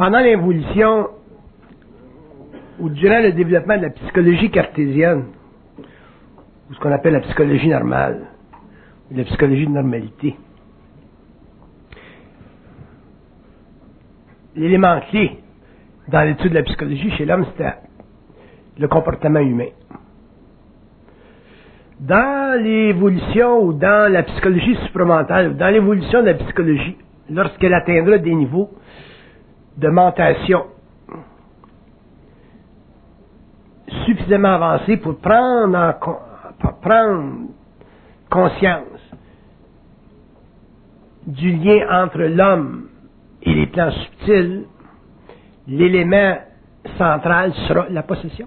pendant l'évolution, ou durant le développement de la psychologie cartésienne, ou ce qu'on appelle la psychologie normale, ou la psychologie de normalité, l'élément clé dans l'étude de la psychologie chez l'homme, c'était le comportement humain. Dans l'évolution ou dans la psychologie supramentale, ou dans l'évolution de la psychologie, lorsqu'elle atteindra des niveaux de mentation suffisamment avancés pour prendre conscience du lien entre l'homme et les plans subtils, l'élément central sera la possession.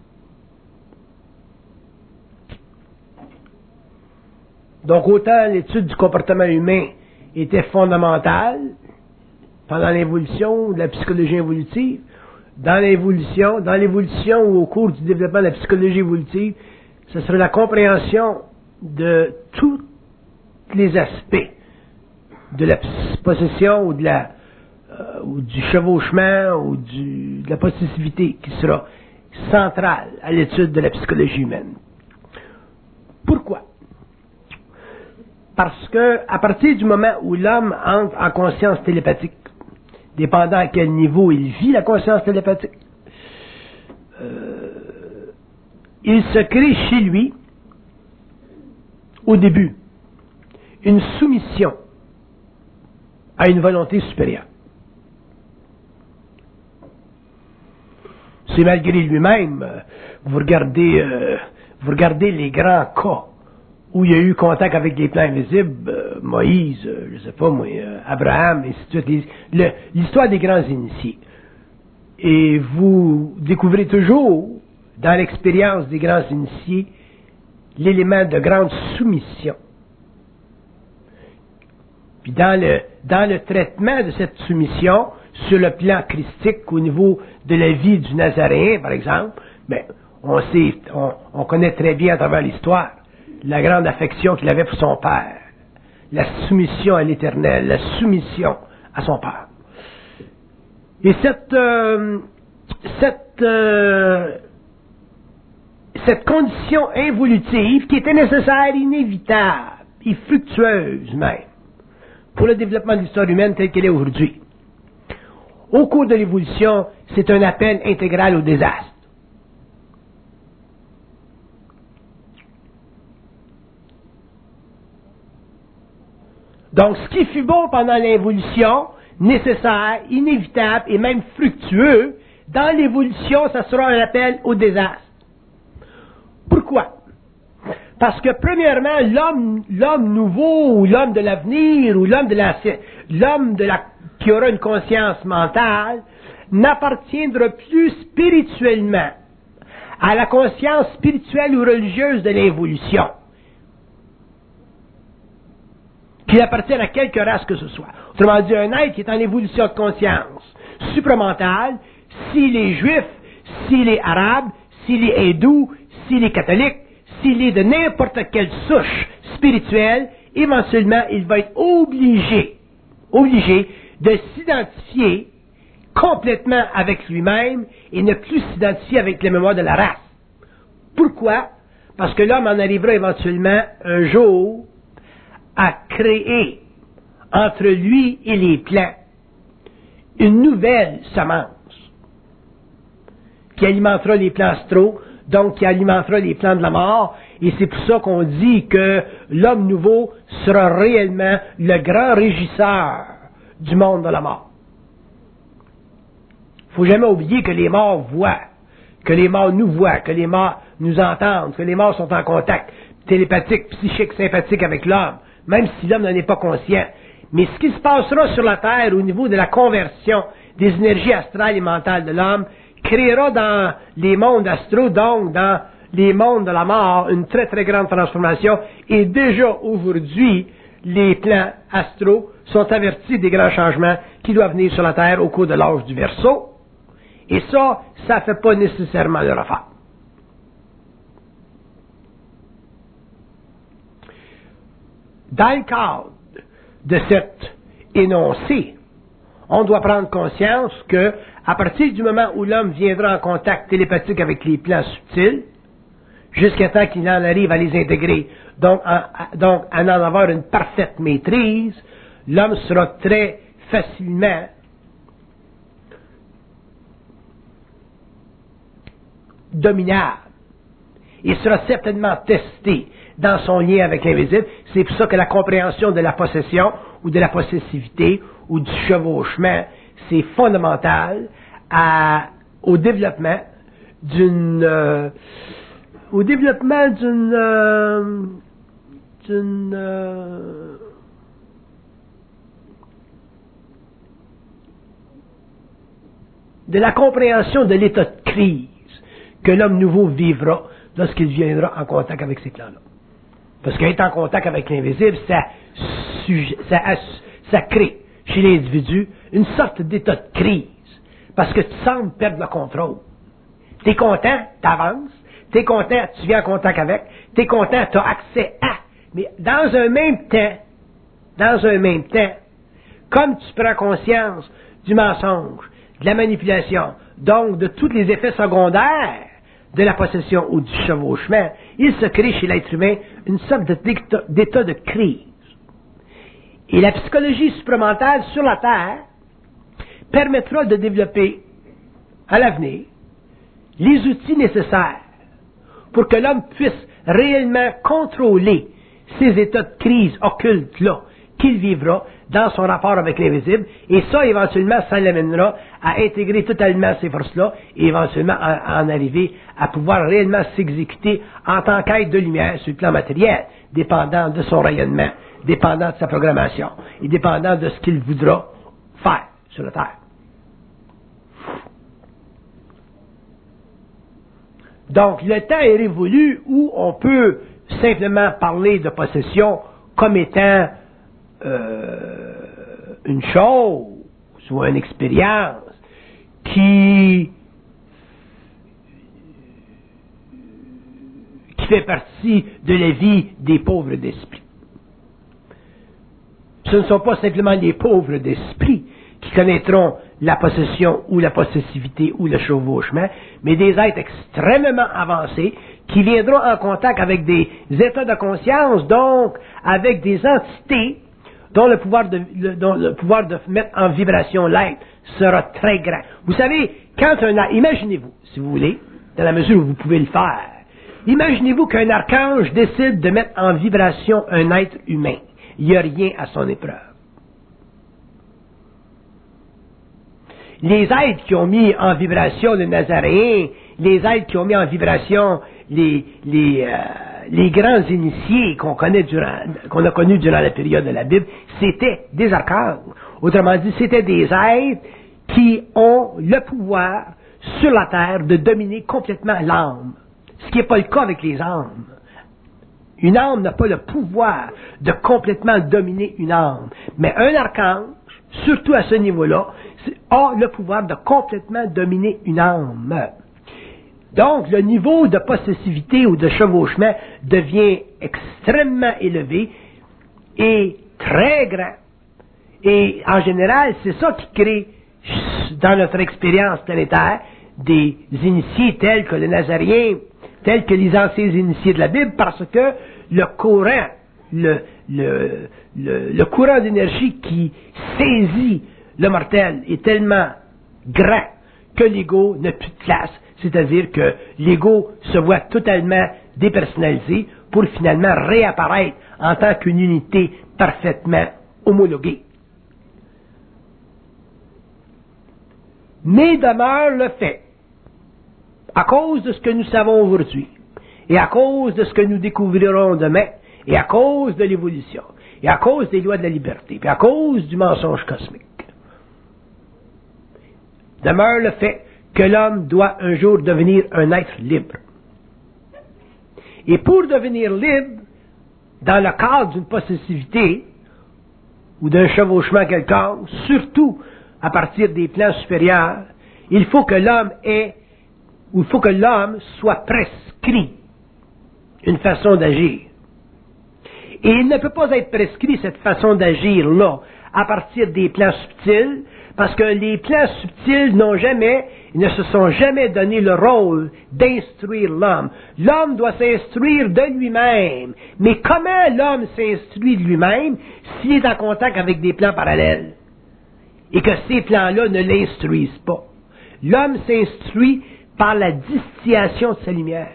Donc, autant l'étude du comportement humain était fondamentale pendant l'évolution de la psychologie évolutive, dans l'évolution ou au cours du développement de la psychologie évolutive, ce serait la compréhension de tous les aspects de la possession ou ou du chevauchement ou de la possessivité qui sera centrale à l'étude de la psychologie humaine. Pourquoi? Parce que, à partir du moment où l'homme entre en conscience télépathique, dépendant à quel niveau il vit la conscience télépathique, il se crée chez lui, au début, une soumission à une volonté supérieure. C'est malgré lui-même, vous regardez les grands cas où il y a eu contact avec des plans invisibles, Moïse, je sais pas moi, Abraham, et ainsi de suite, l'histoire des grands initiés. Et vous découvrez toujours, dans l'expérience des grands initiés, l'élément de grande soumission. Puis dans le traitement de cette soumission, sur le plan christique, au niveau de la vie du Nazaréen, par exemple, ben, on connaît très bien à travers l'histoire la grande affection qu'il avait pour son père, la soumission à l'Éternel, la soumission à son père. Et cette condition involutive qui était nécessaire, inévitable et fructueuse même pour le développement de l'histoire humaine telle qu'elle est aujourd'hui. Au cours de l'évolution, c'est un appel intégral au désastre. Donc, ce qui fut bon pendant l'évolution, nécessaire, inévitable et même fructueux, dans l'évolution, ça sera un appel au désastre. Pourquoi? Parce que, premièrement, l'homme nouveau, ou l'homme de l'avenir, ou qui aura une conscience mentale, n'appartiendra plus spirituellement à la conscience spirituelle ou religieuse de l'évolution, qu'il appartienne à quelque race que ce soit. Autrement dit, un être qui est en évolution de conscience supramentale, s'il est juif, s'il est arabe, s'il est hindou, s'il est catholique, s'il est de n'importe quelle souche spirituelle, éventuellement, il va être obligé de s'identifier complètement avec lui-même et ne plus s'identifier avec la mémoire de la race. Pourquoi? Parce que l'homme en arrivera éventuellement un jour à créer entre lui et les plants une nouvelle semence qui alimentera les plans astraux, donc qui alimentera les plans de la mort, et c'est pour ça qu'on dit que l'homme nouveau sera réellement le grand régisseur du monde de la mort. Il ne faut jamais oublier que les morts voient, que les morts nous voient, que les morts nous entendent, que les morts sont en contact télépathique, psychique, sympathique avec l'homme, même si l'homme n'en est pas conscient. Mais ce qui se passera sur la Terre au niveau de la conversion des énergies astrales et mentales de l'homme créera dans les mondes astraux, donc dans les mondes de la mort, une très très grande transformation. Et déjà aujourd'hui, les plans astraux sont avertis des grands changements qui doivent venir sur la Terre au cours de l'âge du Verseau. Et ça ne fait pas nécessairement leur affaire. Dans le cadre de cet énoncé, on doit prendre conscience que, à partir du moment où l'homme viendra en contact télépathique avec les plans subtils, jusqu'à temps qu'il en arrive à les intégrer, donc à en avoir une parfaite maîtrise, l'homme sera très facilement dominable. Il sera certainement testé dans son lien avec l'invisible. C'est pour ça que la compréhension de la possession ou de la possessivité ou du chevauchement, c'est fondamental au développement de la compréhension de l'état de crise que l'homme nouveau vivra lorsqu'il viendra en contact avec ces plans-là. Parce qu'être en contact avec l'invisible, ça crée chez l'individu une sorte d'état de crise. Parce que tu sembles perdre le contrôle. T'es content, t'avances. T'es content, tu viens en contact avec. T'es content, t'as accès à. Mais dans un même temps, comme tu prends conscience du mensonge, de la manipulation, donc de tous les effets secondaires de la possession ou du chevauchement, il se crée chez l'être humain une sorte d'état de crise. Et la psychologie supramentale sur la Terre permettra de développer à l'avenir les outils nécessaires pour que l'homme puisse réellement contrôler ces états de crise occultes-là qu'il vivra dans son rapport avec l'invisible, et ça, éventuellement, ça l'amènera à intégrer totalement ces forces-là, et éventuellement à en arriver à pouvoir réellement s'exécuter en tant qu'être de lumière sur le plan matériel, dépendant de son rayonnement, dépendant de sa programmation, et dépendant de ce qu'il voudra faire sur la Terre. Donc, le temps est révolu où on peut simplement parler de possession comme étant une chose ou une expérience qui fait partie de la vie des pauvres d'esprit. Ce ne sont pas simplement les pauvres d'esprit qui connaîtront la possession ou la possessivité ou le chevauchement, mais des êtres extrêmement avancés qui viendront en contact avec des états de conscience, donc avec des entités dont le pouvoir de mettre en vibration l'être sera très grand. Vous savez, imaginez-vous, si vous voulez, dans la mesure où vous pouvez le faire, imaginez-vous qu'un archange décide de mettre en vibration un être humain. Il n'y a rien à son épreuve. Les êtres qui ont mis en vibration le Nazaréen, les êtres qui ont mis en vibration les grands initiés qu'on a connus durant la période de la Bible, c'était des archanges. Autrement dit, c'était des êtres qui ont le pouvoir sur la terre de dominer complètement l'âme. Ce qui n'est pas le cas avec les âmes. Une âme n'a pas le pouvoir de complètement dominer une âme. Mais un archange, surtout à ce niveau-là, a le pouvoir de complètement dominer une âme. Donc, le niveau de possessivité ou de chevauchement devient extrêmement élevé et très grand. Et en général, c'est ça qui crée, dans notre expérience planétaire, des initiés tels que le Nazaréen, tels que les anciens initiés de la Bible, parce que le courant d'énergie qui saisit le mortel est tellement grand que l'ego n'a plus de place. C'est-à-dire que l'ego se voit totalement dépersonnalisé pour finalement réapparaître en tant qu'une unité parfaitement homologuée. Mais demeure le fait, à cause de ce que nous savons aujourd'hui, et à cause de ce que nous découvrirons demain, et à cause de l'évolution, et à cause des lois de la liberté, et à cause du mensonge cosmique, demeure le fait que l'homme doit un jour devenir un être libre. Et pour devenir libre, dans le cadre d'une possessivité ou d'un chevauchement quelconque, surtout à partir des plans supérieurs, il faut que l'homme soit prescrit une façon d'agir. Et il ne peut pas être prescrit cette façon d'agir-là à partir des plans subtils, Parce que les plans subtils ne se sont jamais donné le rôle d'instruire l'homme. L'homme doit s'instruire de lui-même. Mais comment l'homme s'instruit de lui-même s'il est en contact avec des plans parallèles? Et que ces plans-là ne l'instruisent pas. L'homme s'instruit par la distillation de sa lumière.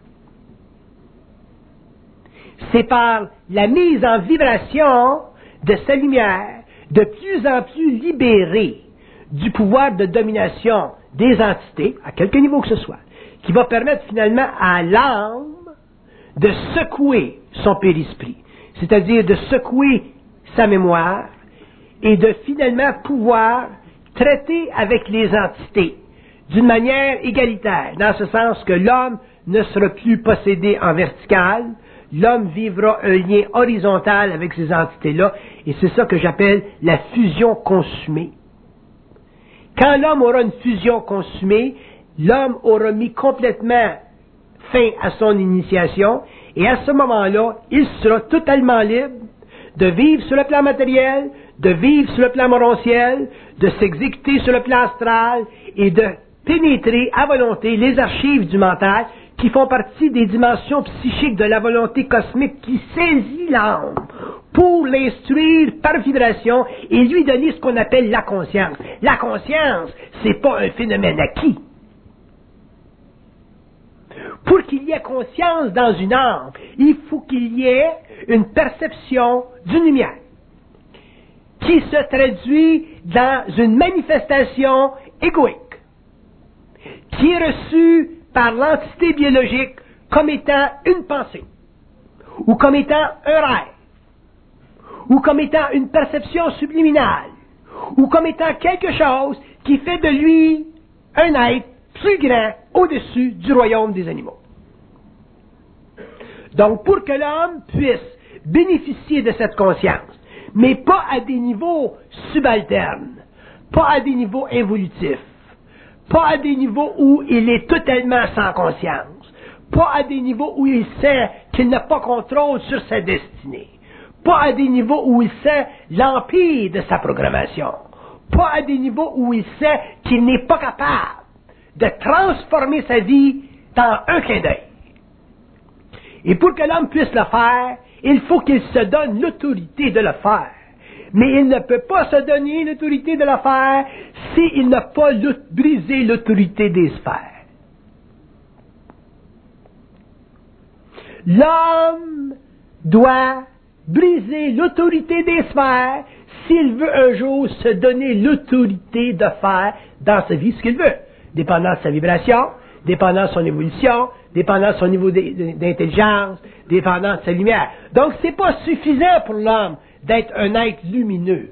C'est par la mise en vibration de sa lumière, de plus en plus libérée du pouvoir de domination des entités, à quelque niveau que ce soit, qui va permettre finalement à l'âme de secouer son périsprit, c'est-à-dire de secouer sa mémoire et de finalement pouvoir traiter avec les entités d'une manière égalitaire, dans ce sens que l'homme ne sera plus possédé en vertical, l'homme vivra un lien horizontal avec ces entités-là, et c'est ça que j'appelle la fusion consumée. Quand l'homme aura une fusion consumée, l'homme aura mis complètement fin à son initiation, et à ce moment-là, il sera totalement libre de vivre sur le plan matériel, de vivre sur le plan morontiel, de s'exécuter sur le plan astral, et de pénétrer à volonté les archives du mental qui font partie des dimensions psychiques de la volonté cosmique qui saisit l'âme pour l'instruire par vibration et lui donner ce qu'on appelle la conscience. La conscience, c'est pas un phénomène acquis. Pour qu'il y ait conscience dans une âme, il faut qu'il y ait une perception d'une lumière qui se traduit dans une manifestation égoïque, qui est reçue par l'entité biologique comme étant une pensée, ou comme étant un rêve, ou comme étant une perception subliminale, ou comme étant quelque chose qui fait de lui un être plus grand au-dessus du royaume des animaux. Donc, pour que l'homme puisse bénéficier de cette conscience, mais pas à des niveaux subalternes, pas à des niveaux involutifs, pas à des niveaux où il est totalement sans conscience, pas à des niveaux où il sait qu'il n'a pas contrôle sur sa destinée, pas à des niveaux où il sait l'empire de sa programmation, pas à des niveaux où il sait qu'il n'est pas capable de transformer sa vie dans un clin d'œil. Et pour que l'homme puisse le faire, il faut qu'il se donne l'autorité de le faire. Mais il ne peut pas se donner l'autorité de le faire s'il n'a pas brisé l'autorité des sphères. L'homme doit briser l'autorité des sphères s'il veut un jour se donner l'autorité de faire dans sa vie ce qu'il veut, dépendant de sa vibration, dépendant de son évolution, dépendant de son niveau d'intelligence, dépendant de sa lumière. Donc, c'est pas suffisant pour l'homme d'être un être lumineux.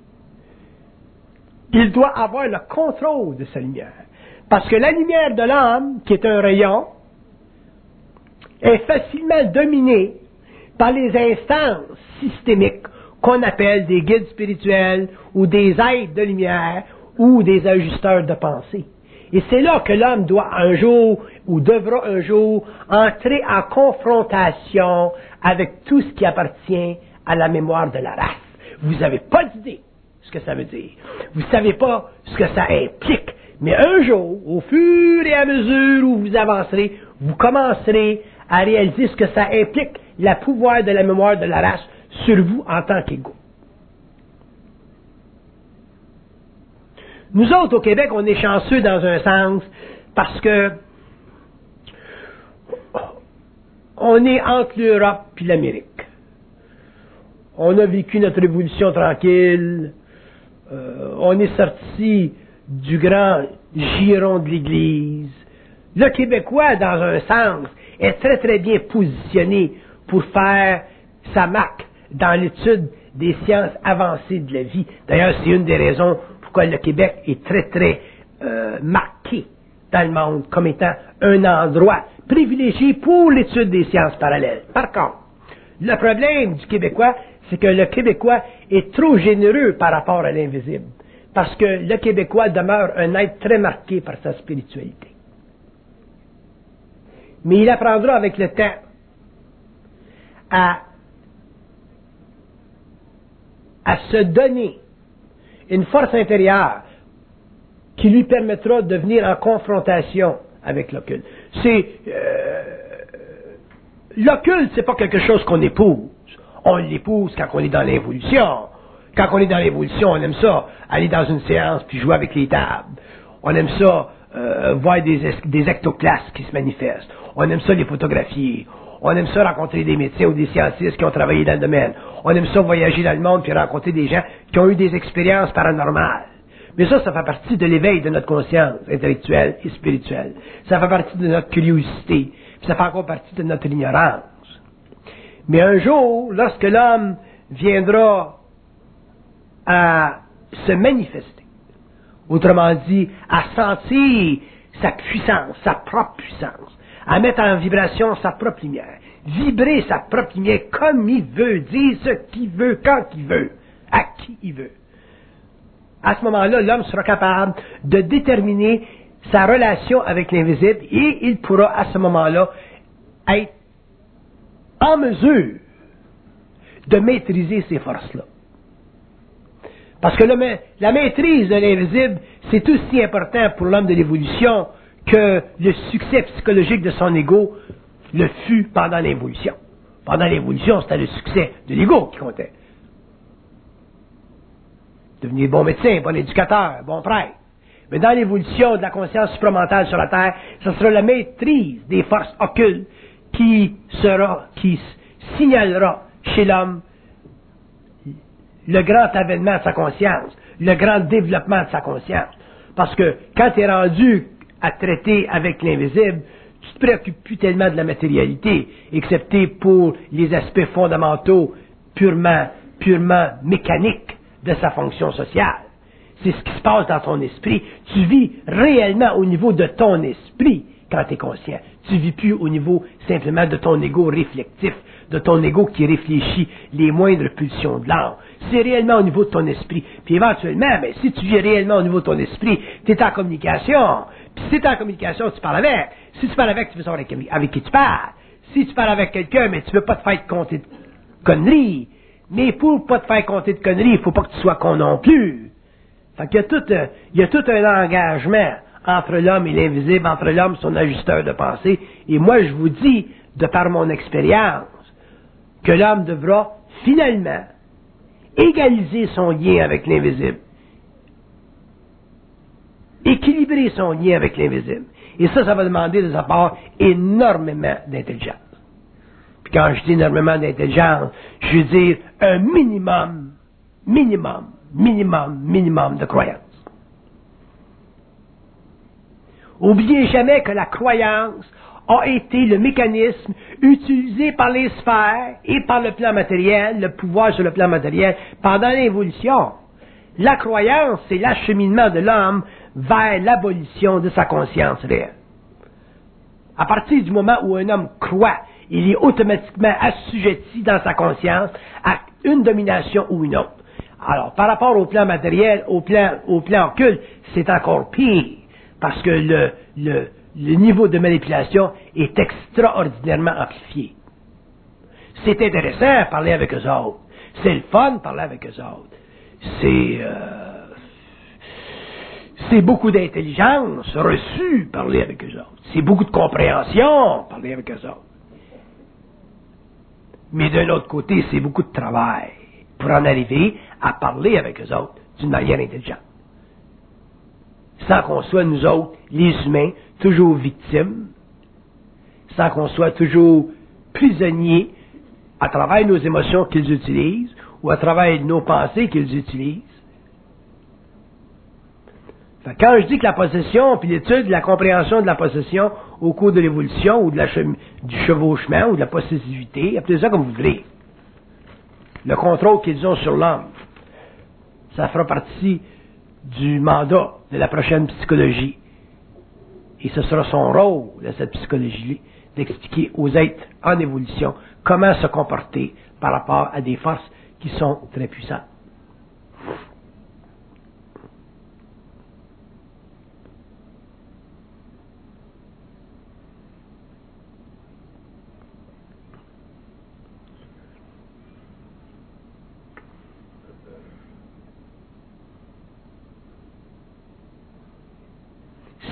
Il doit avoir le contrôle de sa lumière. Parce que la lumière de l'âme, qui est un rayon, est facilement dominée par les instances systémiques qu'on appelle des guides spirituels ou des êtres de lumière ou des ajusteurs de pensée. Et c'est là que l'homme doit un jour, ou devra un jour, entrer en confrontation avec tout ce qui appartient à la mémoire de la race. Vous n'avez pas d'idée ce que ça veut dire. Vous ne savez pas ce que ça implique. Mais un jour, au fur et à mesure où vous avancerez, vous commencerez à réaliser ce que ça implique, le pouvoir de la mémoire de la race sur vous en tant qu'égaux. Nous autres, au Québec, on est chanceux dans un sens parce que on est entre l'Europe et l'Amérique. On a vécu notre révolution tranquille. On est sorti du grand giron de l'Église. Le Québécois, dans un sens, est très très bien positionné pour faire sa marque dans l'étude des sciences avancées de la vie. D'ailleurs, c'est une des raisons pourquoi le Québec est très très marqué dans le monde comme étant un endroit privilégié pour l'étude des sciences parallèles. Par contre, le problème du Québécois, c'est que le Québécois est trop généreux par rapport à l'invisible. Parce que le Québécois demeure un être très marqué par sa spiritualité. Mais il apprendra avec le temps à se donner une force intérieure qui lui permettra de venir en confrontation avec l'occulte. L'occulte, c'est pas quelque chose qu'on épouse. On l'épouse quand on est dans l'évolution. Quand on est dans l'évolution, on aime ça, aller dans une séance puis jouer avec les tables. On aime ça, voir des ectoclastes qui se manifestent. On aime ça les photographier. On aime ça rencontrer des médecins ou des scientifiques qui ont travaillé dans le domaine. On aime ça voyager dans le monde puis rencontrer des gens qui ont eu des expériences paranormales. Mais ça fait partie de l'éveil de notre conscience intellectuelle et spirituelle. Ça fait partie de notre curiosité. Puis ça fait encore partie de notre ignorance. Mais un jour, lorsque l'homme viendra à se manifester, autrement dit, à sentir sa puissance, sa propre puissance, à mettre en vibration sa propre lumière, vibrer sa propre lumière comme il veut, dire ce qu'il veut, quand il veut, à qui il veut. À ce moment-là, l'homme sera capable de déterminer sa relation avec l'invisible et il pourra à ce moment-là être en mesure de maîtriser ces forces-là. Parce que la maîtrise de l'invisible, c'est aussi important pour l'homme de l'évolution que le succès psychologique de son ego le fut pendant l'évolution. Pendant l'évolution, c'était le succès de l'ego qui comptait. Devenir bon médecin, bon éducateur, bon prêtre. Mais dans l'évolution de la conscience supramentale sur la Terre, ce sera la maîtrise des forces occultes qui signalera chez l'homme le grand avènement de sa conscience, le grand développement de sa conscience. Parce que quand tu es rendu à traiter avec l'invisible, tu te préoccupes plus tellement de la matérialité, excepté pour les aspects fondamentaux purement mécaniques de sa fonction sociale. C'est ce qui se passe dans ton esprit. Tu vis réellement au niveau de ton esprit quand tu es conscient. Tu vis plus au niveau simplement de ton ego réflectif, de ton ego qui réfléchit les moindres pulsions de l'âme. C'est réellement au niveau de ton esprit. Puis éventuellement, si tu vis réellement au niveau de ton esprit, tu es en communication. Puis si tu es en communication, tu parles avec. Si tu parles avec, tu veux savoir avec qui tu parles. Si tu parles avec quelqu'un, mais tu ne veux pas te faire compter de conneries. Mais pour pas te faire compter de conneries, il ne faut pas que tu sois con non plus. Fait qu'il y a tout un engagement entre l'homme et l'invisible, entre l'homme et son ajusteur de pensée. Et moi, je vous dis, de par mon expérience, que l'homme devra finalement égaliser son lien avec l'invisible. Équilibrer son lien avec l'invisible. Et ça va demander de sa part énormément d'intelligence. Puis quand je dis énormément d'intelligence, je veux dire un minimum de croyance. Oubliez jamais que la croyance a été le mécanisme utilisé par les sphères et par le plan matériel, le pouvoir sur le plan matériel, pendant l'évolution. La croyance, c'est l'acheminement de l'homme vers l'abolition de sa conscience réelle. À partir du moment où un homme croit, il est automatiquement assujetti dans sa conscience à une domination ou une autre. Alors, par rapport au plan matériel, au plan occulte, c'est encore pire, parce que le niveau de manipulation est extraordinairement amplifié. C'est intéressant de parler avec eux autres. C'est le fun de parler avec eux autres. C'est beaucoup d'intelligence reçue parler avec eux autres. C'est beaucoup de compréhension parler avec eux autres. Mais d'un autre côté, c'est beaucoup de travail pour en arriver à parler avec eux autres d'une manière intelligente. Sans qu'on soit, nous autres, les humains, toujours victimes, sans qu'on soit toujours prisonniers à travers nos émotions qu'ils utilisent ou à travers nos pensées qu'ils utilisent. Quand je dis que la possession, puis l'étude, la compréhension de la possession au cours de l'évolution ou du chevauchement ou de la possessivité, appelez ça comme vous voulez, le contrôle qu'ils ont sur l'homme, ça fera partie du mandat de la prochaine psychologie. Et ce sera son rôle de cette psychologie d'expliquer aux êtres en évolution comment se comporter par rapport à des forces qui sont très puissantes.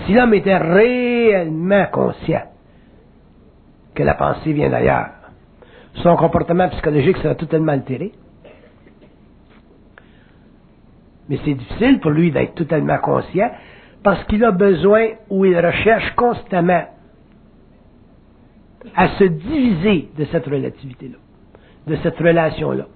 Si l'homme était réellement conscient que la pensée vient d'ailleurs, son comportement psychologique serait totalement altéré. Mais c'est difficile pour lui d'être totalement conscient parce qu'il a besoin ou il recherche constamment à se diviser de cette relativité-là, de cette relation-là.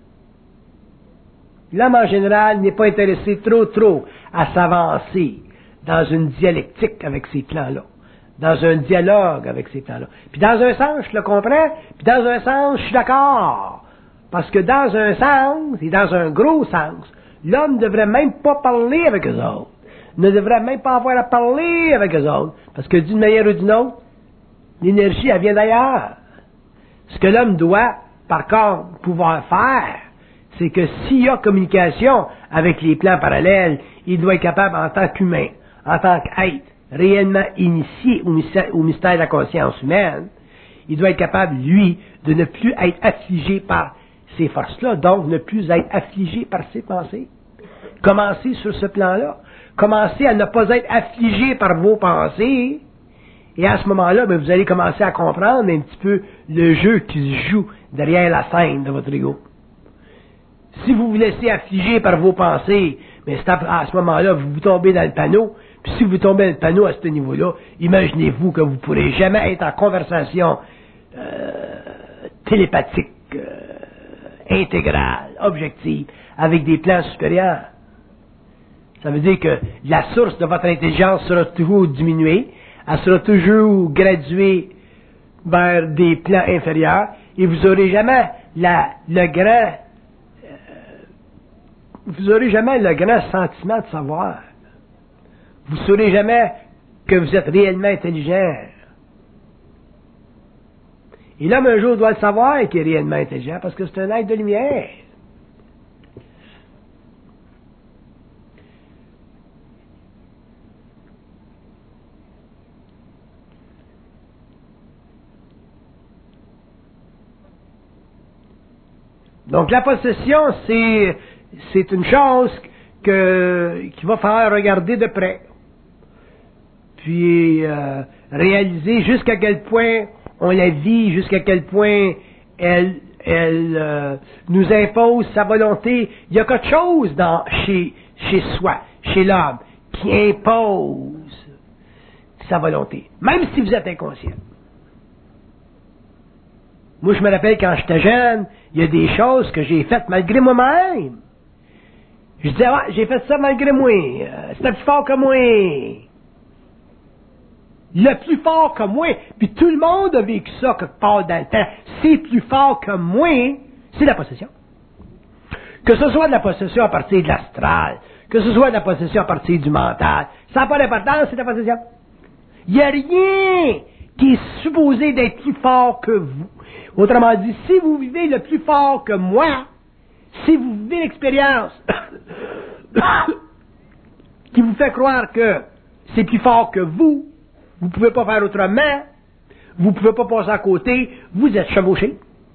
L'homme en général n'est pas intéressé trop à s'avancer dans une dialectique avec ces plans-là, dans un dialogue avec ces plans-là. Puis dans un sens, je le comprends, puis dans un sens, je suis d'accord. Parce que dans un sens, et dans un gros sens, l'homme ne devrait même pas parler avec eux autres. Ne devrait même pas avoir à parler avec eux autres. Parce que d'une manière ou d'une autre, l'énergie, elle vient d'ailleurs. Ce que l'homme doit, par contre, pouvoir faire, c'est que s'il y a communication avec les plans parallèles, il doit être capable, en tant qu'humain, en tant qu'être réellement initié au mystère de la conscience humaine, il doit être capable, lui, de ne plus être affligé par ces forces-là, donc ne plus être affligé par ses pensées. Commencez sur ce plan-là. Commencez à ne pas être affligé par vos pensées, et à ce moment-là, ben, vous allez commencer à comprendre un petit peu le jeu qui se joue derrière la scène de votre ego. Si vous vous laissez affliger par vos pensées, ben, c'est à ce moment-là, vous tombez dans le panneau. Puis si vous tombez dans le panneau à ce niveau-là, imaginez-vous que vous ne pourrez jamais être en conversation télépathique, intégrale, objective, avec des plans supérieurs. Ça veut dire que la source de votre intelligence sera toujours diminuée, elle sera toujours graduée vers des plans inférieurs, et vous n'aurez jamais vous n'aurez jamais le grand sentiment de savoir. Vous ne saurez jamais que vous êtes réellement intelligent. Et l'homme, un jour, doit le savoir qu'il est réellement intelligent, parce que c'est un être de lumière. Donc, la possession, c'est une chose qu'il va falloir regarder de près. Puis, réaliser jusqu'à quel point on la vit, jusqu'à quel point elle nous impose sa volonté. Il y a quelque chose chez soi, chez l'homme, qui impose sa volonté, même si vous êtes inconscient. Moi, je me rappelle quand j'étais jeune, il y a des choses que j'ai faites malgré moi-même. Je disais, ouais, j'ai fait ça malgré moi. C'était plus fort que moi. Le plus fort que moi. Puis tout le monde a vécu ça quelque part dans le temps. C'est plus fort que moi, c'est la possession. Que ce soit de la possession à partir de l'astral, que ce soit de la possession à partir du mental, ça n'a pas d'importance, c'est la possession. Il n'y a rien qui est supposé d'être plus fort que vous. Autrement dit, si vous vivez le plus fort que moi, si vous vivez l'expérience qui vous fait croire que c'est plus fort que vous ne pouvez pas faire autrement, vous ne pouvez pas passer à côté, vous êtes chevauché.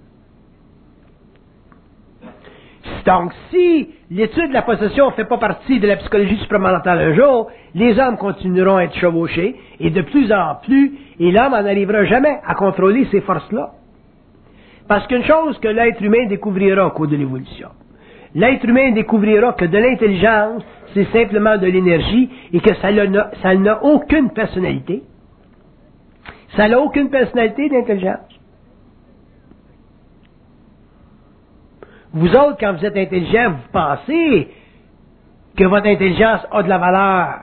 Donc, si l'étude de la possession ne fait pas partie de la psychologie supramentale un jour, les hommes continueront à être chevauchés, et de plus en plus, et l'homme n'en arrivera jamais à contrôler ces forces-là. Parce qu'une chose que l'être humain découvrira au cours de l'évolution, l'être humain découvrira que de l'intelligence, c'est simplement de l'énergie, et que ça n'a aucune personnalité. Ça n'a aucune personnalité d'intelligence. Vous autres, quand vous êtes intelligent, vous pensez que votre intelligence a de la valeur.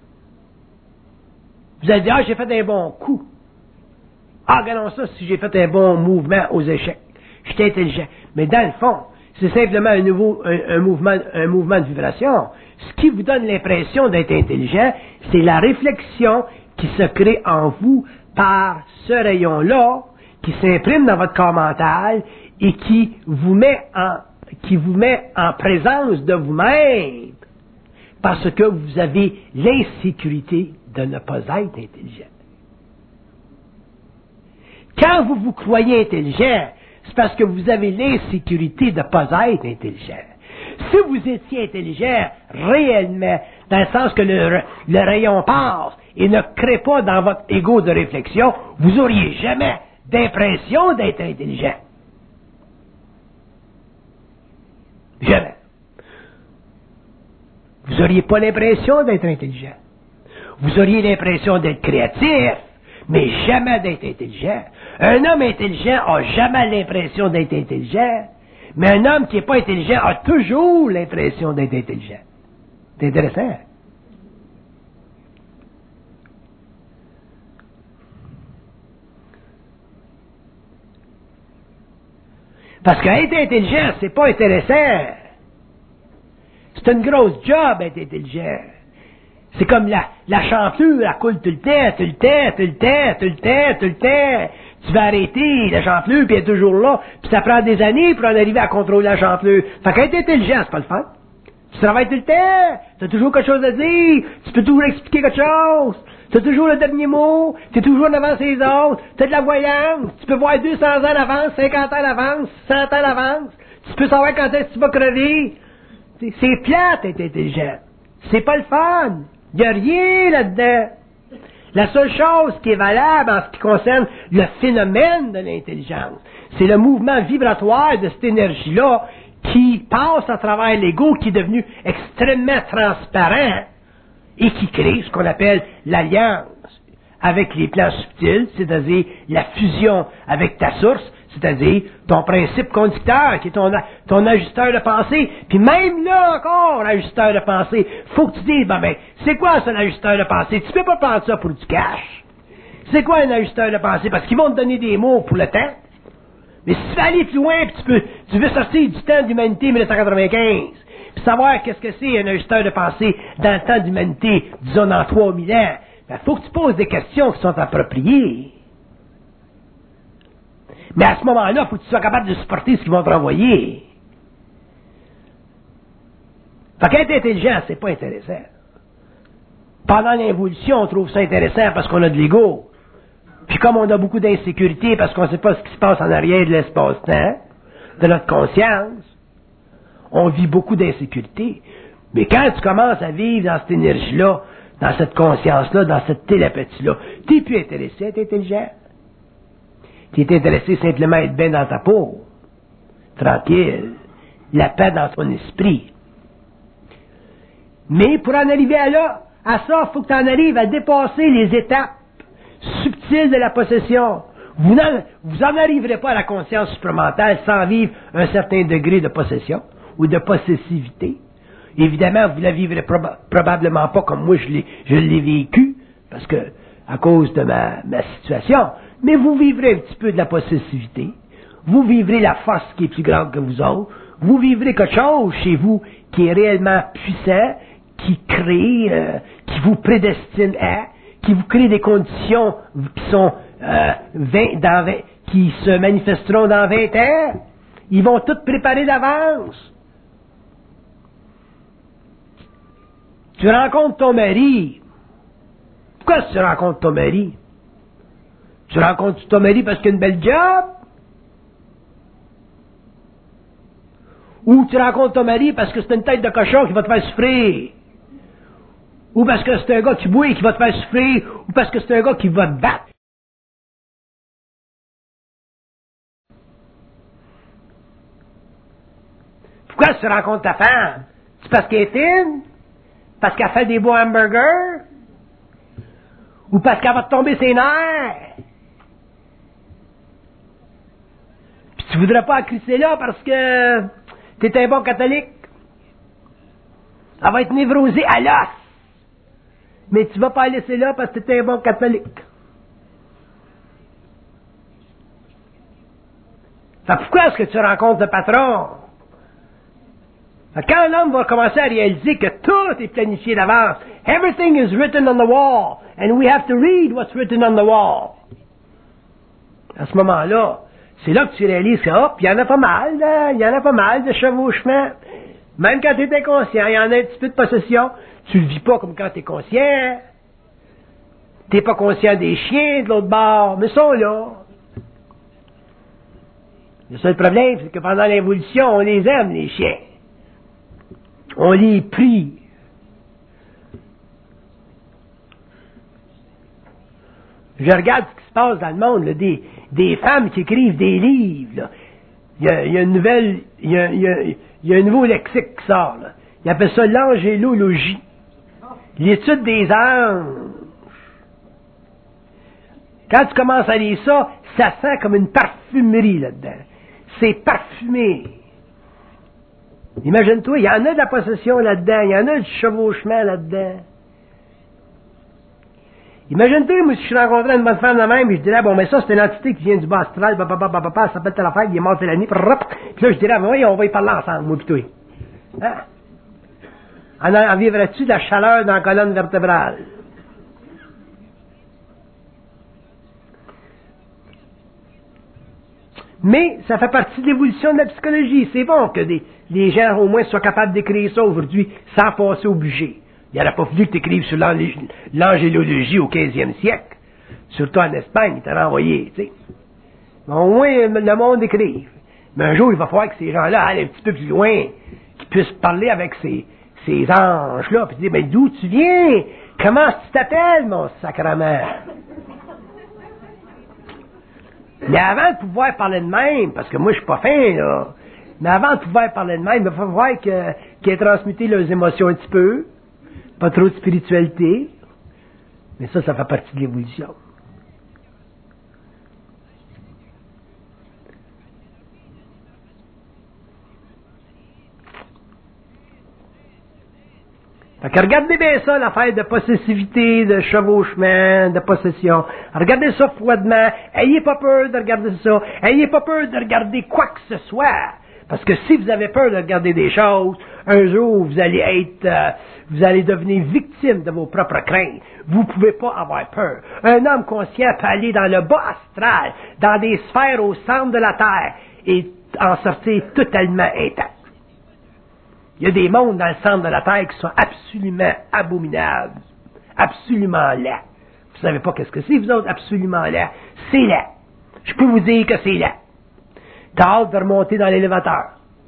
Vous allez dire, j'ai fait un bon coup. Regardons ça si j'ai fait un bon mouvement aux échecs. J'étais intelligent. Mais dans le fond, c'est simplement un mouvement de vibration. Ce qui vous donne l'impression d'être intelligent, c'est la réflexion qui se crée en vous par ce rayon-là, qui s'imprime dans votre corps mental et qui vous met en présence de vous-même parce que vous avez l'insécurité de ne pas être intelligent. Quand vous vous croyez intelligent, c'est parce que vous avez l'insécurité de ne pas être intelligent. Si vous étiez intelligent, réellement, dans le sens que le rayon passe et ne crée pas dans votre ego de réflexion, vous n'auriez jamais d'impression d'être intelligent. Jamais. Vous n'auriez pas l'impression d'être intelligent. Vous auriez l'impression d'être créatif, mais jamais d'être intelligent. Un homme intelligent n'a jamais l'impression d'être intelligent, mais un homme qui n'est pas intelligent a toujours l'impression d'être intelligent. C'est intéressant. Parce qu'être intelligent, c'est pas intéressant. C'est une grosse job, être intelligent. C'est comme la chanflure, elle coule tout le temps. Tu vas arrêter la chanflure, puis elle est toujours là. Puis ça prend des années pour en arriver à contrôler la chanflure. Fait qu'être intelligent, c'est pas le fun. Tu travailles tout le temps. Tu as toujours quelque chose à dire. Tu peux toujours expliquer quelque chose. Tu as toujours le dernier mot. Tu es toujours devant les autres. Tu as de la voyance. Tu peux voir 200 ans à l'avance, 50 ans à l'avance, 100 ans à l'avance. Tu peux savoir quand est-ce que tu vas crever. C'est plate être intelligent. C'est pas le fun. Il n'y a rien là-dedans. La seule chose qui est valable en ce qui concerne le phénomène de l'intelligence, c'est le mouvement vibratoire de cette énergie-là qui passe à travers l'ego, qui est devenu extrêmement transparent et qui crée ce qu'on appelle l'alliance avec les plans subtils, c'est-à-dire la fusion avec ta source, c'est-à-dire ton principe conducteur, qui est ton ajusteur de pensée. Puis même là encore, l'ajusteur de pensée, faut que tu dises, c'est quoi ça l'ajusteur de pensée? Tu peux pas prendre ça pour du cash. C'est quoi un ajusteur de pensée? Parce qu'ils vont te donner des mots pour le temps. Mais si tu veux aller plus loin, puis tu veux sortir du temps d'humanité 1995, puis savoir qu'est-ce que c'est un ajusteur de pensée dans le temps d'humanité, disons dans 3000 ans, faut que tu poses des questions qui sont appropriées. Mais à ce moment-là, il faut que tu sois capable de supporter ce qu'ils vont te renvoyer. Fait qu'être intelligent, c'est pas intéressant. Pendant l'évolution, on trouve ça intéressant parce qu'on a de l'ego. Puis comme on a beaucoup d'insécurité parce qu'on ne sait pas ce qui se passe en arrière de l'espace-temps, de notre conscience, on vit beaucoup d'insécurité. Mais quand tu commences à vivre dans cette énergie-là, dans cette conscience-là, dans cette télépathie-là, tu n'es plus intéressé à être intelligent. Tu es intéressé simplement à être bien dans ta peau, tranquille, la paix dans ton esprit. Mais pour en arriver à ça, il faut que tu en arrives à dépasser les étapes subtiles de la possession. Vous n'en arriverez pas à la conscience supramentale sans vivre un certain degré de possession ou de possessivité. Évidemment, vous ne la vivrez probablement pas comme moi je l'ai vécu, parce que à cause de ma situation. Mais vous vivrez un petit peu de la possessivité. Vous vivrez la force qui est plus grande que vous autres. Vous vivrez quelque chose chez vous qui est réellement puissant, qui crée, qui vous prédestine à, qui vous crée des conditions qui sont qui se manifesteront dans 20 ans. Ils vont tout préparer d'avance. Tu rencontres ton mari. Pourquoi tu rencontres ton mari? Tu rencontres ton mari parce qu'il a une belle job? Ou tu rencontres ton mari parce que c'est une tête de cochon qui va te faire souffrir? Ou parce que c'est un gars qui boit et qui va te faire souffrir? Ou parce que c'est un gars qui va te battre? Pourquoi tu rencontres ta femme? C'est parce qu'elle est fine? Parce qu'elle fait des beaux hamburgers? Ou parce qu'elle va te tomber ses nerfs? Puis tu voudrais pas la crisser là parce que t'es un bon catholique? Elle va être névrosée à l'os. Mais tu vas pas la laisser là parce que t'es un bon catholique. Fait pourquoi est-ce que tu rencontres le patron? Quand l'homme va commencer à réaliser que tout est planifié d'avance, everything is written on the wall, and we have to read what's written on the wall. À ce moment-là, c'est là que tu réalises que, hop, il y en a pas mal, de chevauchements. Même quand tu es inconscient, il y en a un petit peu de possession. Tu le vis pas comme quand tu es conscient. Tu n'es pas conscient des chiens de l'autre bord, mais ils sont là. Le seul problème, c'est que pendant l'évolution, on les aime, les chiens. On les prie. Je regarde ce qui se passe dans le monde, là, des femmes qui écrivent des livres. Là. Il y a une nouvelle, il y a un nouveau lexique qui sort. Là. Ils appellent ça l'angélologie. L'étude des anges. Quand tu commences à lire ça, ça sent comme une parfumerie là-dedans. C'est parfumé. Imagine-toi, il y en a de la possession là-dedans, il y en a du chevauchement là-dedans. Imagine-toi, moi, si je rencontrais une bonne femme de même, et je dirais, bon, mais ça, c'est une entité qui vient du bas astral, ça s'appelle telle affaire, il est mort telle année, puis là, je dirais, oui, on va y parler ensemble, moi, pis toi. Hein? En vivrais-tu de la chaleur dans la colonne vertébrale? Mais ça fait partie de l'évolution de la psychologie. C'est bon que les gens au moins soient capables d'écrire ça aujourd'hui sans passer au budget. Il n'aurait pas fallu que tu écrives sur l'angélologie au 15e siècle. Surtout en Espagne, il t'a renvoyé, tu sais. Mais au moins, le monde écrive. Mais un jour, il va falloir que ces gens-là aillent un petit peu plus loin, qu'ils puissent parler avec ces anges-là, puis dire, ben d'où tu viens? Comment tu t'appelles, mon sacrement? Mais avant de pouvoir parler de même, parce que moi je suis pas fin, là, mais avant de pouvoir parler de même, il faut voir qu'ils aient transmuté leurs émotions un petit peu, pas trop de spiritualité, mais ça fait partie de l'évolution. Fait que regardez bien ça, l'affaire de possessivité, de chevauchement, de possession. Regardez ça froidement. Ayez pas peur de regarder ça. Ayez pas peur de regarder quoi que ce soit. Parce que si vous avez peur de regarder des choses, un jour vous allez devenir victime de vos propres craintes. Vous pouvez pas avoir peur. Un homme conscient peut aller dans le bas astral, dans des sphères au centre de la Terre, et en sortir totalement intact. Il y a des mondes dans le centre de la Terre qui sont absolument abominables, absolument laids. Vous savez pas qu'est-ce que c'est, vous autres, absolument laids. C'est laid. Je peux vous dire que c'est laid. T'as hâte de remonter dans l'élévateur.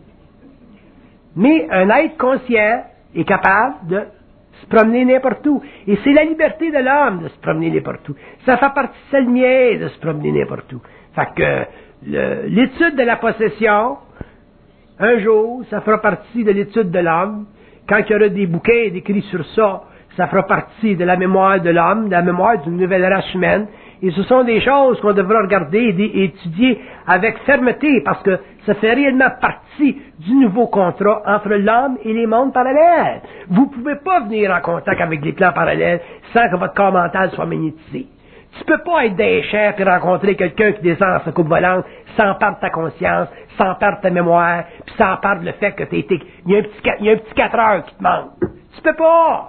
Mais un être conscient est capable de se promener n'importe où. Et c'est la liberté de l'homme de se promener n'importe où. Ça fait partie de sa lumière de se promener n'importe où. Fait que l'étude de la possession, un jour, ça fera partie de l'étude de l'homme. Quand il y aura des bouquins décrits sur ça, ça fera partie de la mémoire de l'homme, de la mémoire d'une nouvelle race humaine. Et ce sont des choses qu'on devra regarder et étudier avec fermeté, parce que ça fait réellement partie du nouveau contrat entre l'homme et les mondes parallèles. Vous ne pouvez pas venir en contact avec les plans parallèles sans que votre corps mental soit magnétisé. Tu peux pas être des champs et rencontrer quelqu'un qui descend sa coupe volante sans perdre ta conscience, sans perdre ta mémoire, puis sans perdre le fait que il y a un petit 4 heures qui te manque. Tu peux pas!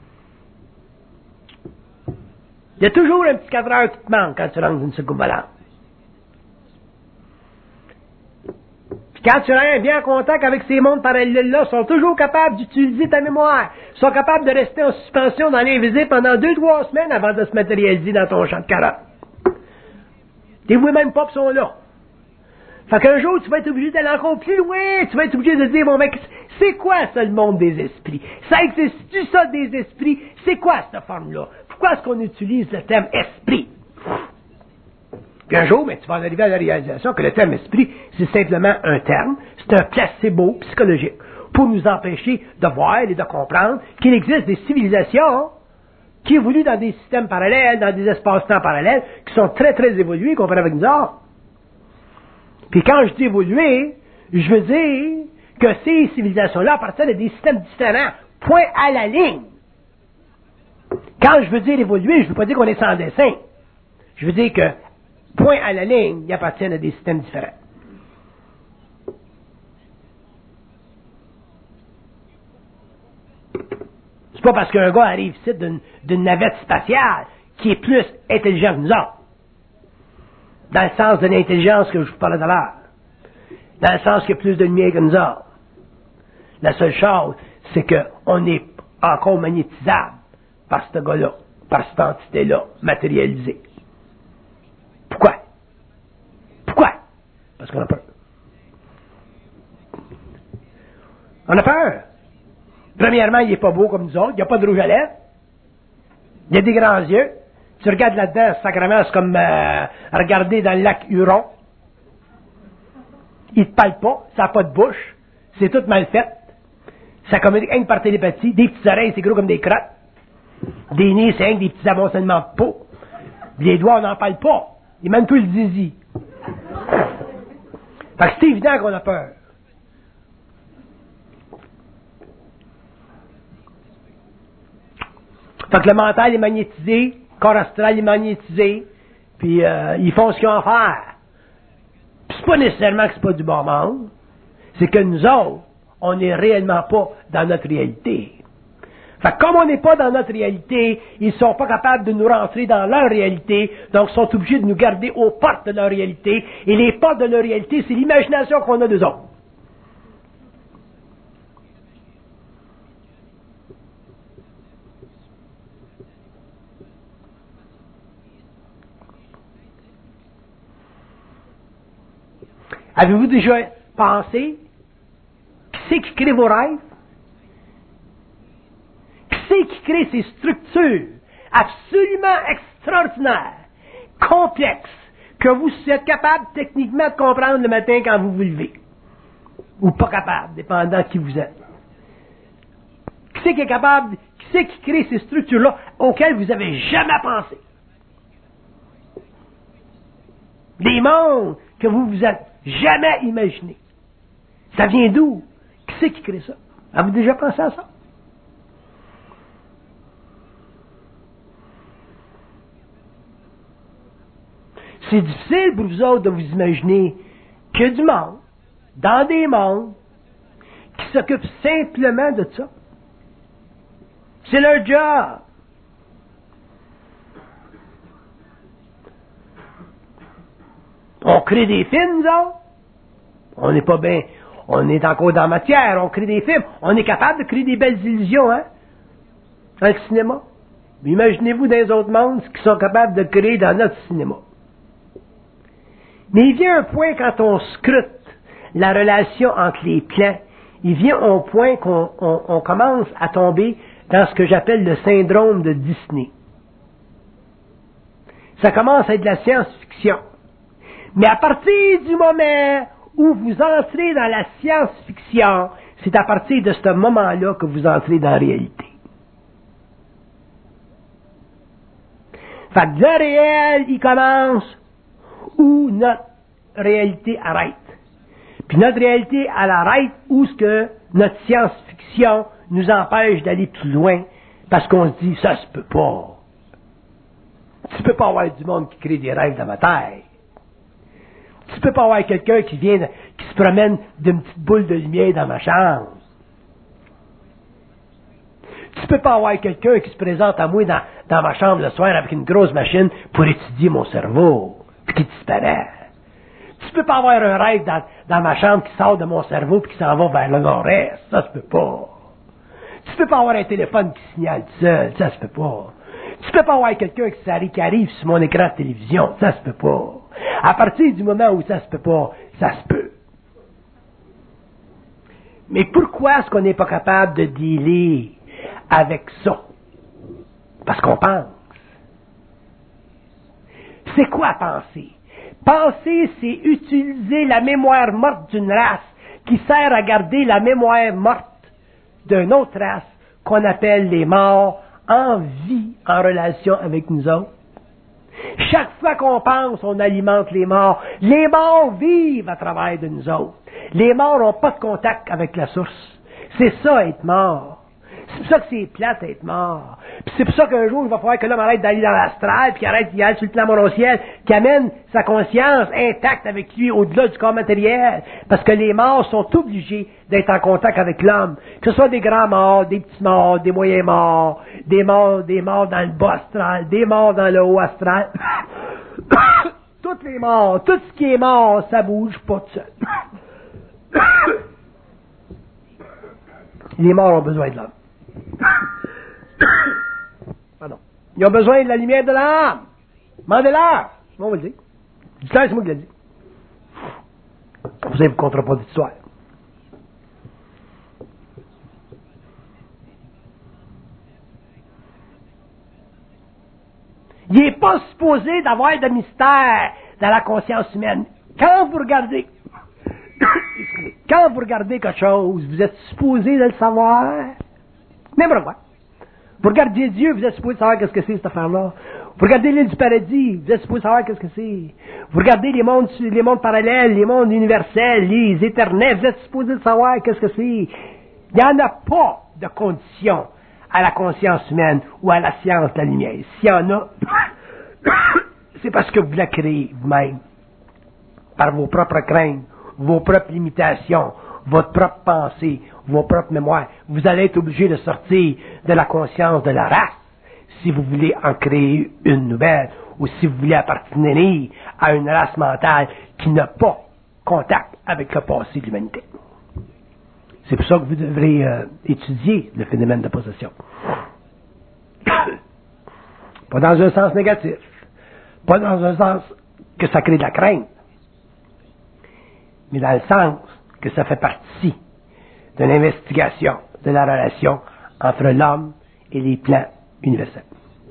Il y a toujours un petit 4 heures qui te manque quand tu rentres dans une soucoupe volante. Puis quand tu rentres bien en contact avec ces mondes parallèles-là, ils sont toujours capables d'utiliser ta mémoire. Ils sont capables de rester en suspension dans l'invisible pendant 2-3 semaines avant de se matérialiser dans ton champ de carottes. T'es voué même pas qu'ils sont là. Fait qu'un jour, tu vas être obligé d'aller encore plus loin. Tu vas être obligé de dire, bon, mec, c'est quoi ça, le monde des esprits? Ça existe-tu, ça, des esprits? C'est quoi cette forme-là? Pourquoi est-ce qu'on utilise le terme esprit? Puis un jour, tu vas en arriver à la réalisation que le terme esprit, c'est simplement un terme, c'est un placebo psychologique pour nous empêcher de voir et de comprendre qu'il existe des civilisations qui évoluent dans des systèmes parallèles, dans des espaces-temps parallèles, qui sont très, très évolués comparés avec nous autres. Puis quand je dis évoluer, je veux dire que ces civilisations-là appartiennent à des systèmes différents, point à la ligne. Quand je veux dire évoluer, je ne veux pas dire qu'on est sans dessin. Je veux dire que, point à la ligne, ils appartiennent à des systèmes différents. C'est pas parce qu'un gars arrive ici d'une navette spatiale qui est plus intelligent que nous autres. Dans le sens de l'intelligence que je vous parlais tout à l'heure. Dans le sens qu'il y a plus de lumière que nous autres. La seule chose, c'est qu'on est encore magnétisable par ce gars-là, par cette entité-là, matérialisée. Pourquoi? Pourquoi? Parce qu'on a peur. On a peur. Premièrement, il n'est pas beau comme nous autres, il n'y a pas de rouge à lèvres, il a des grands yeux, Tu regardes là-dedans, sacrément, c'est comme regarder dans le lac Huron. Il te parle pas, ça n'a pas de bouche, c'est tout mal fait. Ça communique rien que par télépathie, des petites oreilles, c'est gros comme des crottes. Des nez, c'est rien que des petits amoncellements de peau. Les doigts, on n'en parle pas. Il même plus le zizi. Fait que c'est évident qu'on a peur. Fait que le mental est magnétisé, le corps astral est magnétisé, puis ils font ce qu'ils ont à faire. Puis c'est pas nécessairement que c'est pas du bon monde, c'est que nous autres, on n'est réellement pas dans notre réalité. Fait que comme on n'est pas dans notre réalité, ils ne sont pas capables de nous rentrer dans leur réalité, donc ils sont obligés de nous garder aux portes de leur réalité, et les portes de leur réalité, c'est l'imagination qu'on a d'eux autres. Avez-vous déjà pensé qui c'est qui crée vos rêves? Qui c'est qui crée ces structures absolument extraordinaires, complexes, que vous êtes capable techniquement de comprendre le matin quand vous vous levez? Ou pas capable, dépendant de qui vous êtes. Qui c'est qui est capable, qui c'est qui crée ces structures-là auxquelles vous n'avez jamais pensé? Des mondes que vous vous êtes jamais imaginés. Ça vient d'où? Qui c'est qui crée ça? Avez-vous déjà pensé à ça? C'est difficile pour vous autres de vous imaginer qu'il y a du monde, dans des mondes, qui s'occupent simplement de ça. C'est leur job. On crée des films, nous autres. On n'est pas bien. On est encore dans la matière. On crée des films. On est capable de créer des belles illusions, hein? Dans le cinéma. Mais imaginez-vous dans les autres mondes ce qu'ils sont capables de créer dans notre cinéma. Mais il vient un point quand on scrute la relation entre les plans, il vient un point qu'on commence à tomber dans ce que j'appelle le syndrome de Disney. Ça commence à être de la science-fiction. Mais à partir du moment où vous entrez dans la science-fiction, c'est à partir de ce moment-là que vous entrez dans la réalité. Fait que le réel, il commence où notre réalité arrête. Puis notre réalité, elle arrête où ce que notre science-fiction nous empêche d'aller plus loin, parce qu'on se dit, ça se peut pas. Tu peux pas avoir du monde qui crée des rêves dans ma tête. Tu peux pas avoir quelqu'un qui se promène d'une petite boule de lumière dans ma chambre. Tu peux pas avoir quelqu'un qui se présente à moi dans ma chambre le soir avec une grosse machine pour étudier mon cerveau, puis qui disparaît. Tu peux pas avoir un rêve dans ma chambre qui sort de mon cerveau puis qui s'en va vers le nord-est. Ça se peut pas. Tu peux pas avoir un téléphone qui signale tout seul. Ça se peut pas. Tu peux pas avoir quelqu'un qui arrive sur mon écran de télévision. Ça se peut pas. À partir du moment où ça se peut pas, ça se peut. Mais pourquoi est-ce qu'on n'est pas capable de dealer avec ça? Parce qu'on pense. C'est quoi penser? Penser, c'est utiliser la mémoire morte d'une race qui sert à garder la mémoire morte d'une autre race qu'on appelle les morts en vie en relation avec nous autres. Chaque fois qu'on pense, on alimente les morts. Les morts vivent à travers de nous autres. Les morts n'ont pas de contact avec la source. C'est ça, être mort. C'est pour ça que c'est plate être mort. Puis c'est pour ça qu'un jour, il va falloir que l'homme arrête d'aller dans l'astral, puis qu'il arrête d'y aller sur le plan morontiel, qu'il amène sa conscience intacte avec lui au-delà du corps matériel. Parce que les morts sont obligés d'être en contact avec l'homme. Que ce soit des grands morts, des petits morts, des moyens morts, des morts dans le bas astral, des morts dans le haut astral. Toutes les morts, tout ce qui est mort, ça bouge pas tout seul. Les morts ont besoin de l'homme. Pardon. Ils ont besoin de la lumière de l'âme. Demandez-leur. On va le dire. C'est moi qui l'ai dit. Vous savez, vous ne compterez pas d'histoire. Il n'est pas supposé d'avoir de mystère dans la conscience humaine. Quand vous regardez quelque chose, vous êtes supposé de le savoir. N'importe quoi. Vous regardez Dieu, vous êtes supposé savoir qu'est-ce que c'est cette affaire-là. Vous regardez l'île du paradis, vous êtes supposé savoir qu'est-ce que c'est. Vous regardez les mondes parallèles, les mondes universels, les éternels, vous êtes supposé savoir qu'est-ce que c'est. Il n'y en a pas de condition à la conscience humaine ou à la science de la lumière. S'il y en a, c'est parce que vous la créez vous-même, par vos propres craintes, vos propres limitations, votre propre pensée, vos propres mémoires. Vous allez être obligé de sortir de la conscience de la race si vous voulez en créer une nouvelle ou si vous voulez appartenir à une race mentale qui n'a pas contact avec le passé de l'humanité. C'est pour ça que vous devrez étudier le phénomène de possession. Pas dans un sens négatif, pas dans un sens que ça crée de la crainte, mais dans le sens que ça fait partie de l'investigation de la relation entre l'homme et les plans universels.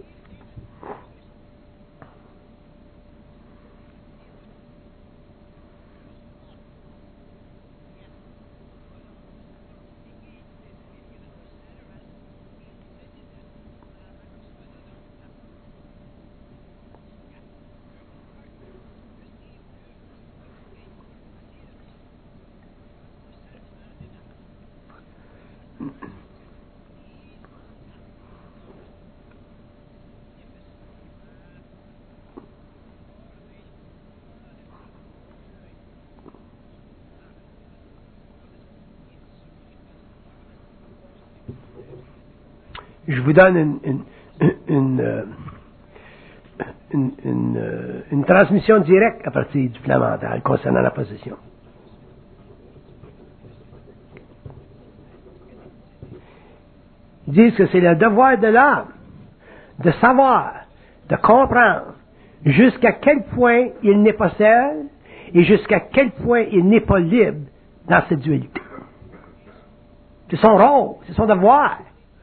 Je vous donne une transmission directe à partir du plan mental concernant la possession. Ils disent que c'est le devoir de l'homme de savoir, de comprendre jusqu'à quel point il n'est pas seul et jusqu'à quel point il n'est pas libre dans cette dualité. C'est son rôle, c'est son devoir.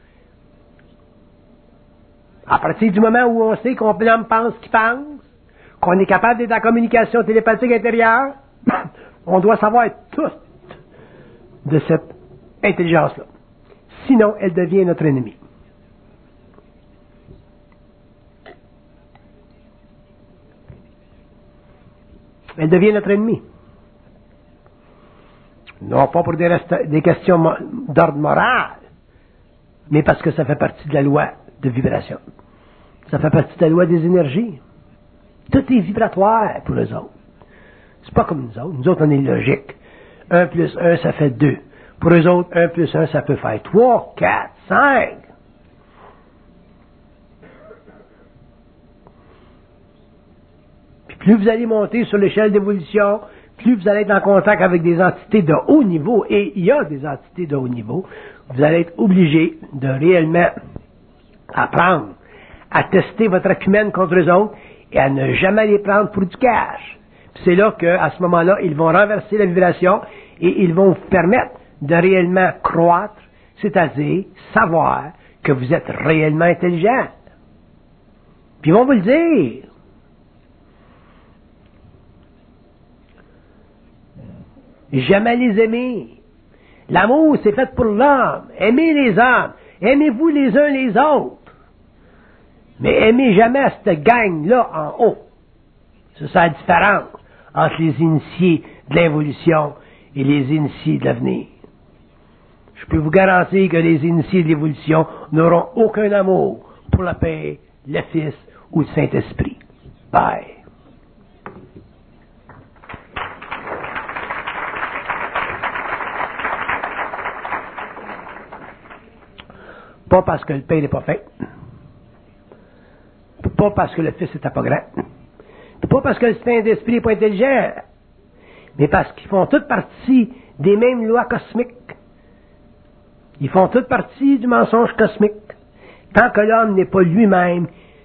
À partir du moment où on sait qu'on pense qu'il pense, qu'on est capable d'être en communication télépathique intérieure, on doit savoir tout de cette intelligence-là. Sinon, elle devient notre ennemi. Elle devient notre ennemi. Non pas pour des questions d'ordre moral, mais parce que ça fait partie de la loi de vibration. Ça fait partie de la loi des énergies. Tout est vibratoire pour eux autres. C'est pas comme nous autres. Nous autres, on est logique. 1 plus 1, ça fait 2. Pour eux autres, 1 plus 1, ça peut faire 3, 4, 5. Puis plus vous allez monter sur l'échelle d'évolution, plus vous allez être en contact avec des entités de haut niveau, et il y a des entités de haut niveau, vous allez être obligé de réellement apprendre à tester votre acumène contre eux autres et à ne jamais les prendre pour du cash. Puis c'est là qu'à ce moment-là, ils vont renverser la vibration et ils vont vous permettre de réellement croître, c'est-à-dire savoir que vous êtes réellement intelligent. Puis ils vont vous le dire. Jamais les aimer. L'amour, c'est fait pour l'homme. Aimez les hommes. Aimez-vous les uns les autres. Mais aimez jamais cette gang-là en haut. C'est ça la différence entre les initiés de l'évolution et les initiés de l'avenir. Je peux vous garantir que les initiés de l'évolution n'auront aucun amour pour le Père, le Fils ou le Saint-Esprit. Bye. Pas parce que le Père n'est pas fait. Pas parce que le Fils n'est pas grand. Pas parce que le Saint-Esprit n'est pas intelligent. Mais parce qu'ils font toute partie des mêmes lois cosmiques. Ils font toute partie du mensonge cosmique. Tant que l'homme n'est pas lui-même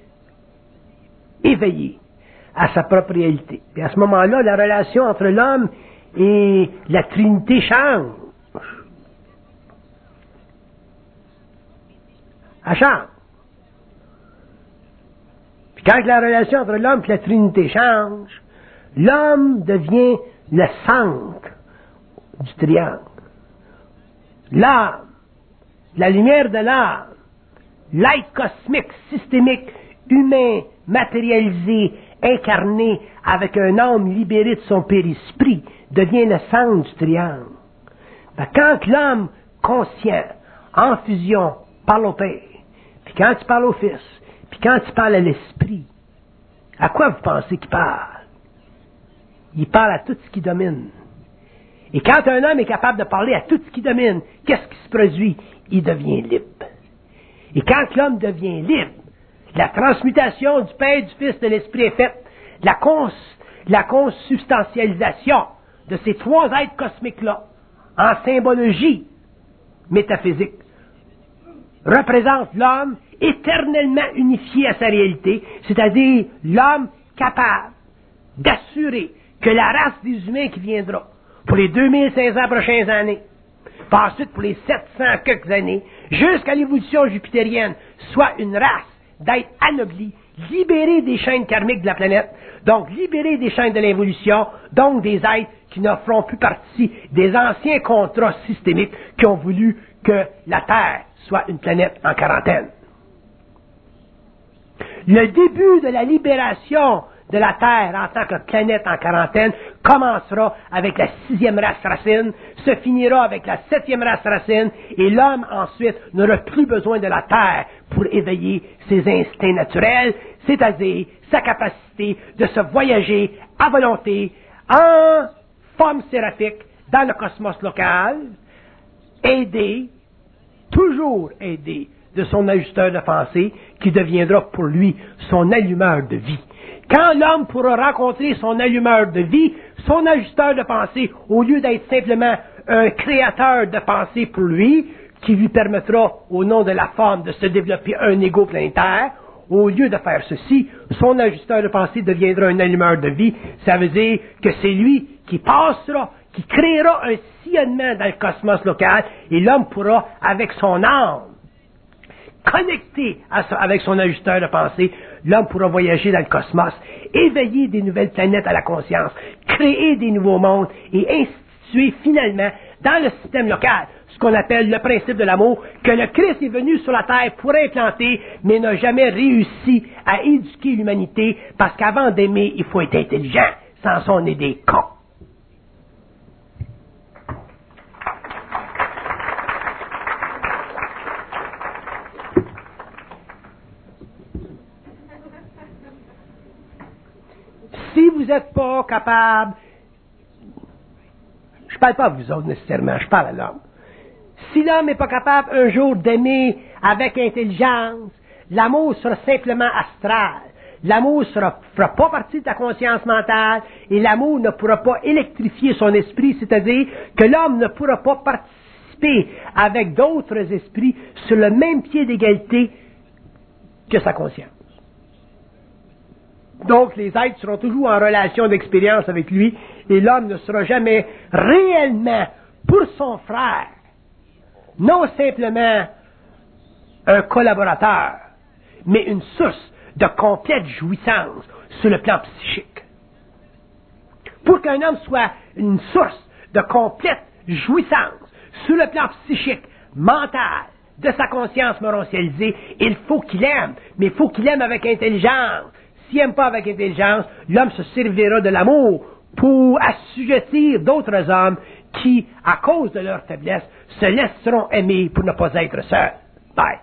éveillé à sa propre réalité. Et à ce moment-là, la relation entre l'homme et la Trinité change. Elle change. Quand la relation entre l'homme et la Trinité change, l'homme devient le centre du triangle. L'âme, la lumière de l'âme, l'être cosmique, systémique, humain, matérialisé, incarné avec un homme libéré de son périsprit, devient le centre du triangle. Quand l'homme conscient, en fusion, parle au Père, puis quand tu parles au Fils, puis quand tu parles à l'Esprit, à quoi vous pensez qu'il parle? Il parle à tout ce qui domine. Et quand un homme est capable de parler à tout ce qui domine, qu'est-ce qui se produit? Il devient libre. Et quand l'homme devient libre, la transmutation du Père, du Fils, de l'Esprit est faite. La consubstantialisation de ces trois êtres cosmiques-là, en symbologie métaphysique, représente l'homme éternellement unifié à sa réalité, c'est-à-dire l'homme capable d'assurer que la race des humains qui viendra pour les 2500 prochaines années, puis ensuite pour les 700 quelques années, jusqu'à l'évolution jupitérienne, soit une race d'êtres anoblis, libérés des chaînes karmiques de la planète, donc libérés des chaînes de l'évolution, donc des êtres qui ne feront plus partie des anciens contrats systémiques qui ont voulu que la Terre soit une planète en quarantaine. Le début de la libération de la Terre en tant que planète en quarantaine commencera avec la 6e race racine, se finira avec la 7e race racine, et l'homme ensuite n'aura plus besoin de la Terre pour éveiller ses instincts naturels, c'est-à-dire sa capacité de se voyager à volonté en forme séraphique dans le cosmos local, toujours aidé de son ajusteur de pensée qui deviendra pour lui son allumeur de vie. Quand l'homme pourra rencontrer son allumeur de vie, son ajusteur de pensée, au lieu d'être simplement un créateur de pensée pour lui, qui lui permettra, au nom de la forme, de se développer un ego planétaire, au lieu de faire ceci, son ajusteur de pensée deviendra un allumeur de vie. Ça veut dire que c'est lui qui passera, qui créera un sillonnement dans le cosmos local, et l'homme pourra, avec son âme, connecté avec son ajusteur de pensée, l'homme pourra voyager dans le cosmos, éveiller des nouvelles planètes à la conscience, créer des nouveaux mondes et instituer finalement dans le système local ce qu'on appelle le principe de l'amour, que le Christ est venu sur la terre pour implanter, mais n'a jamais réussi à éduquer l'humanité, parce qu'avant d'aimer, il faut être intelligent, sans ça on est des cons. Si vous n'êtes pas capable, je ne parle pas à vous autres nécessairement, je parle à l'homme. Si l'homme n'est pas capable un jour d'aimer avec intelligence, l'amour sera simplement astral. L'amour ne fera pas partie de ta conscience mentale et l'amour ne pourra pas électrifier son esprit, c'est-à-dire que l'homme ne pourra pas participer avec d'autres esprits sur le même pied d'égalité que sa conscience. Donc, les êtres seront toujours en relation d'expérience avec lui, et l'homme ne sera jamais réellement, pour son frère, non simplement un collaborateur, mais une source de complète jouissance sur le plan psychique. Pour qu'un homme soit une source de complète jouissance sur le plan psychique, mental, de sa conscience morontialisée, il faut qu'il aime, mais il faut qu'il aime avec intelligence. S'il n'aime pas avec intelligence, l'homme se servira de l'amour pour assujettir d'autres hommes qui, à cause de leur faiblesse, se laisseront aimer pour ne pas être seuls. Bye.